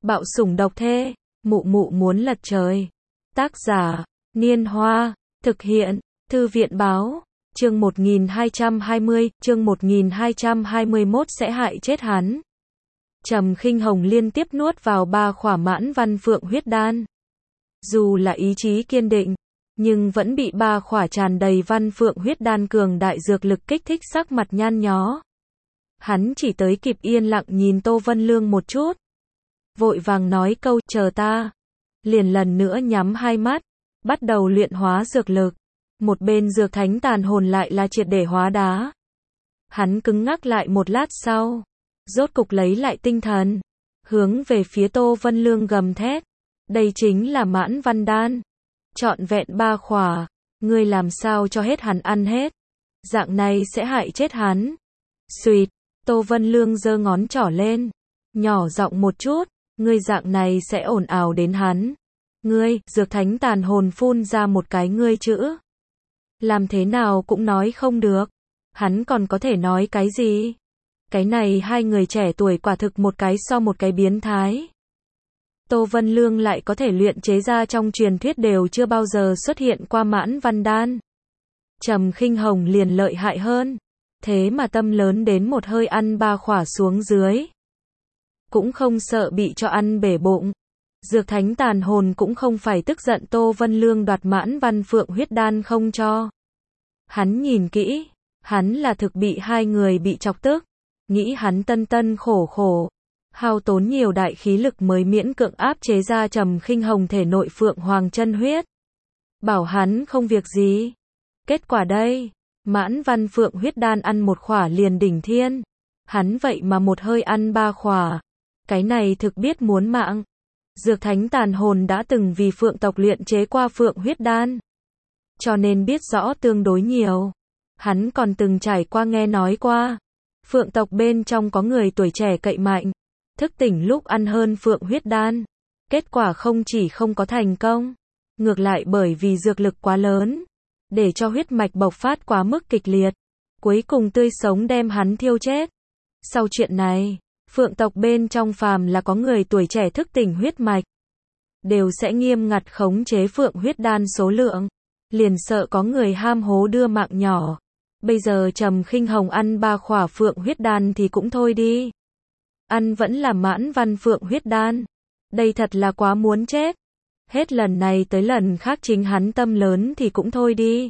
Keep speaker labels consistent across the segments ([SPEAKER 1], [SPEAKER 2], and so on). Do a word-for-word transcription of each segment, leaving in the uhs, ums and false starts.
[SPEAKER 1] Bạo sủng độc thê, mụ mụ muốn lật trời. Tác giả, Niên Hoa, thực hiện, Thư viện Báo, chương một nghìn hai trăm hai mươi, chương một nghìn hai trăm hai mươi mốt sẽ hại chết hắn. Trầm Khinh Hồng liên tiếp nuốt vào ba khỏa mãn văn phượng huyết đan. Dù là ý chí kiên định, nhưng vẫn bị ba khỏa tràn đầy văn phượng huyết đan cường đại dược lực kích thích, sắc mặt nhăn nhó. Hắn chỉ tới kịp yên lặng nhìn Tô Vân Lương một chút. Vội vàng nói câu chờ ta. Liền lần nữa nhắm hai mắt, bắt đầu luyện hóa dược lực. Một bên dược thánh tàn hồn lại là triệt để hóa đá. Hắn cứng ngắc lại một lát sau, rốt cục lấy lại tinh thần, hướng về phía Tô Vân Lương gầm thét. Đây chính là mãn văn đan. Trọn vẹn ba khỏa, ngươi làm sao cho hết hắn ăn hết. Dạng này sẽ hại chết hắn. Xuyệt, Tô Vân Lương giơ ngón trỏ lên, nhỏ giọng một chút, ngươi dạng này sẽ ồn ào đến hắn. Ngươi, dược thánh tàn hồn phun ra một cái ngươi chữ. Làm thế nào cũng nói không được. Hắn còn có thể nói cái gì? Cái này hai người trẻ tuổi quả thực một cái so một cái biến thái. Tô Vân Lương lại có thể luyện chế ra trong truyền thuyết đều chưa bao giờ xuất hiện qua mãn văn đan. Trầm Khinh Hồng liền lợi hại hơn. Thế mà tâm lớn đến một hơi ăn ba khỏa xuống dưới. Cũng không sợ bị cho ăn bể bụng. Dược thánh tàn hồn cũng không phải tức giận Tô Vân Lương đoạt mãn văn phượng huyết đan không cho. Hắn nhìn kỹ, hắn là thực bị hai người bị chọc tức. Nghĩ hắn tân tân khổ khổ, hao tốn nhiều đại khí lực mới miễn cưỡng áp chế ra Trầm Khinh Hồng thể nội phượng hoàng chân huyết. Bảo hắn không việc gì. Kết quả đây, mãn văn phượng huyết đan ăn một khỏa liền đỉnh thiên. Hắn vậy mà một hơi ăn ba khỏa. Cái này thực biết muốn mạng. Dược thánh tàn hồn đã từng vì phượng tộc luyện chế qua phượng huyết đan, cho nên biết rõ tương đối nhiều. Hắn còn từng trải qua nghe nói qua. Phượng tộc bên trong có người tuổi trẻ cậy mạnh, thức tỉnh lúc ăn hơn phượng huyết đan. Kết quả không chỉ không có thành công, ngược lại bởi vì dược lực quá lớn, để cho huyết mạch bộc phát quá mức kịch liệt, cuối cùng tươi sống đem hắn thiêu chết. Sau chuyện này, phượng tộc bên trong phàm là có người tuổi trẻ thức tỉnh huyết mạch, đều sẽ nghiêm ngặt khống chế phượng huyết đan số lượng, liền sợ có người ham hố đưa mạng nhỏ. Bây giờ Trầm Khinh Hồng ăn ba khỏa phượng huyết đan thì cũng thôi đi. Ăn vẫn là mãn văn phượng huyết đan. Đây thật là quá muốn chết. Hết lần này tới lần khác chính hắn tâm lớn thì cũng thôi đi.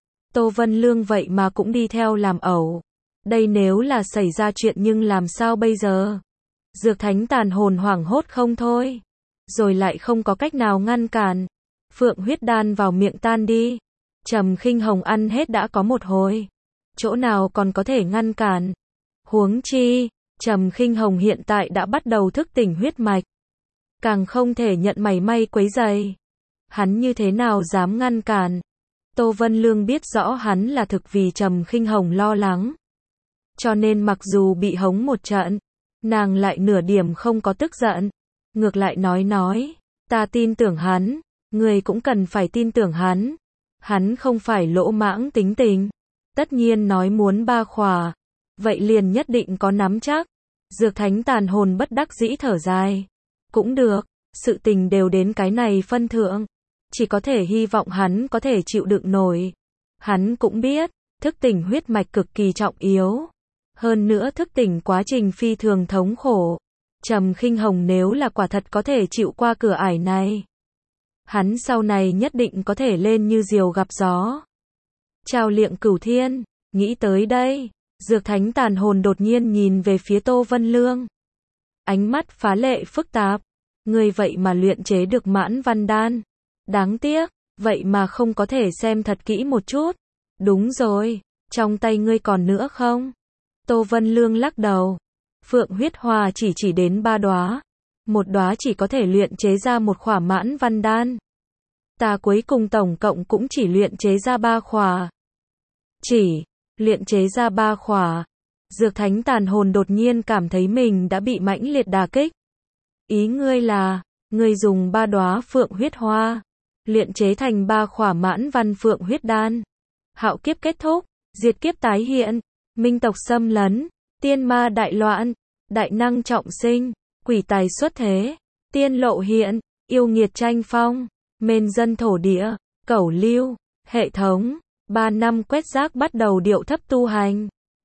[SPEAKER 1] Tô Vân Lương vậy mà cũng đi theo làm ẩu. Đây nếu là xảy ra chuyện nhưng làm sao bây giờ? Dược thánh tàn hồn hoảng hốt không thôi. Rồi lại không có cách nào ngăn cản. Phượng huyết đan vào miệng tan đi. Trầm Khinh Hồng ăn hết đã có một hồi. Chỗ nào còn có thể ngăn cản. Huống chi, Trầm Khinh Hồng hiện tại đã bắt đầu thức tỉnh huyết mạch. Càng không thể nhận mảy may quấy rầy. Hắn như thế nào dám ngăn cản. Tô Vân Lương biết rõ hắn là thực vì Trầm Khinh Hồng lo lắng. Cho nên mặc dù bị hống một trận, nàng lại nửa điểm không có tức giận. Ngược lại nói nói, ta tin tưởng hắn, người cũng cần phải tin tưởng hắn. Hắn không phải lỗ mãng tính tình. Tất nhiên nói muốn ba khỏa, vậy liền nhất định có nắm chắc. Dược thánh tàn hồn bất đắc dĩ thở dài. Cũng được, sự tình đều đến cái này phân thượng. Chỉ có thể hy vọng hắn có thể chịu đựng nổi. Hắn cũng biết, thức tỉnh huyết mạch cực kỳ trọng yếu. Hơn nữa thức tỉnh quá trình phi thường thống khổ. Trầm Khinh Hồng nếu là quả thật có thể chịu qua cửa ải này, hắn sau này nhất định có thể lên như diều gặp gió. Trao liệng cửu thiên, nghĩ tới đây, dược thánh tàn hồn đột nhiên nhìn về phía Tô Vân Lương. Ánh mắt phá lệ phức tạp. Ngươi vậy mà luyện chế được mãn văn đan. Đáng tiếc, vậy mà không có thể xem thật kỹ một chút. Đúng rồi, trong tay ngươi còn nữa không? Tô Vân Lương lắc đầu. Phượng huyết hoa chỉ chỉ đến ba đóa. Một đóa chỉ có thể luyện chế ra một khỏa mãn văn đan. Ta cuối cùng tổng cộng cũng chỉ luyện chế ra ba khỏa. Chỉ, luyện chế ra ba khỏa. Dược thánh tàn hồn đột nhiên cảm thấy mình đã bị mãnh liệt đả kích. Ý ngươi là, ngươi dùng ba đóa phượng huyết hoa, luyện chế thành ba khỏa mãn văn phượng huyết đan. Hạo kiếp kết thúc, diệt kiếp tái hiện, minh tộc xâm lấn, tiên ma đại loạn, đại năng trọng sinh, quỷ tài xuất thế. tiên lộ hiện, yêu nghiệt tranh phong, mên dân thổ địa, cẩu lưu, hệ thống, ba năm quét rác bắt đầu điệu thấp tu hành.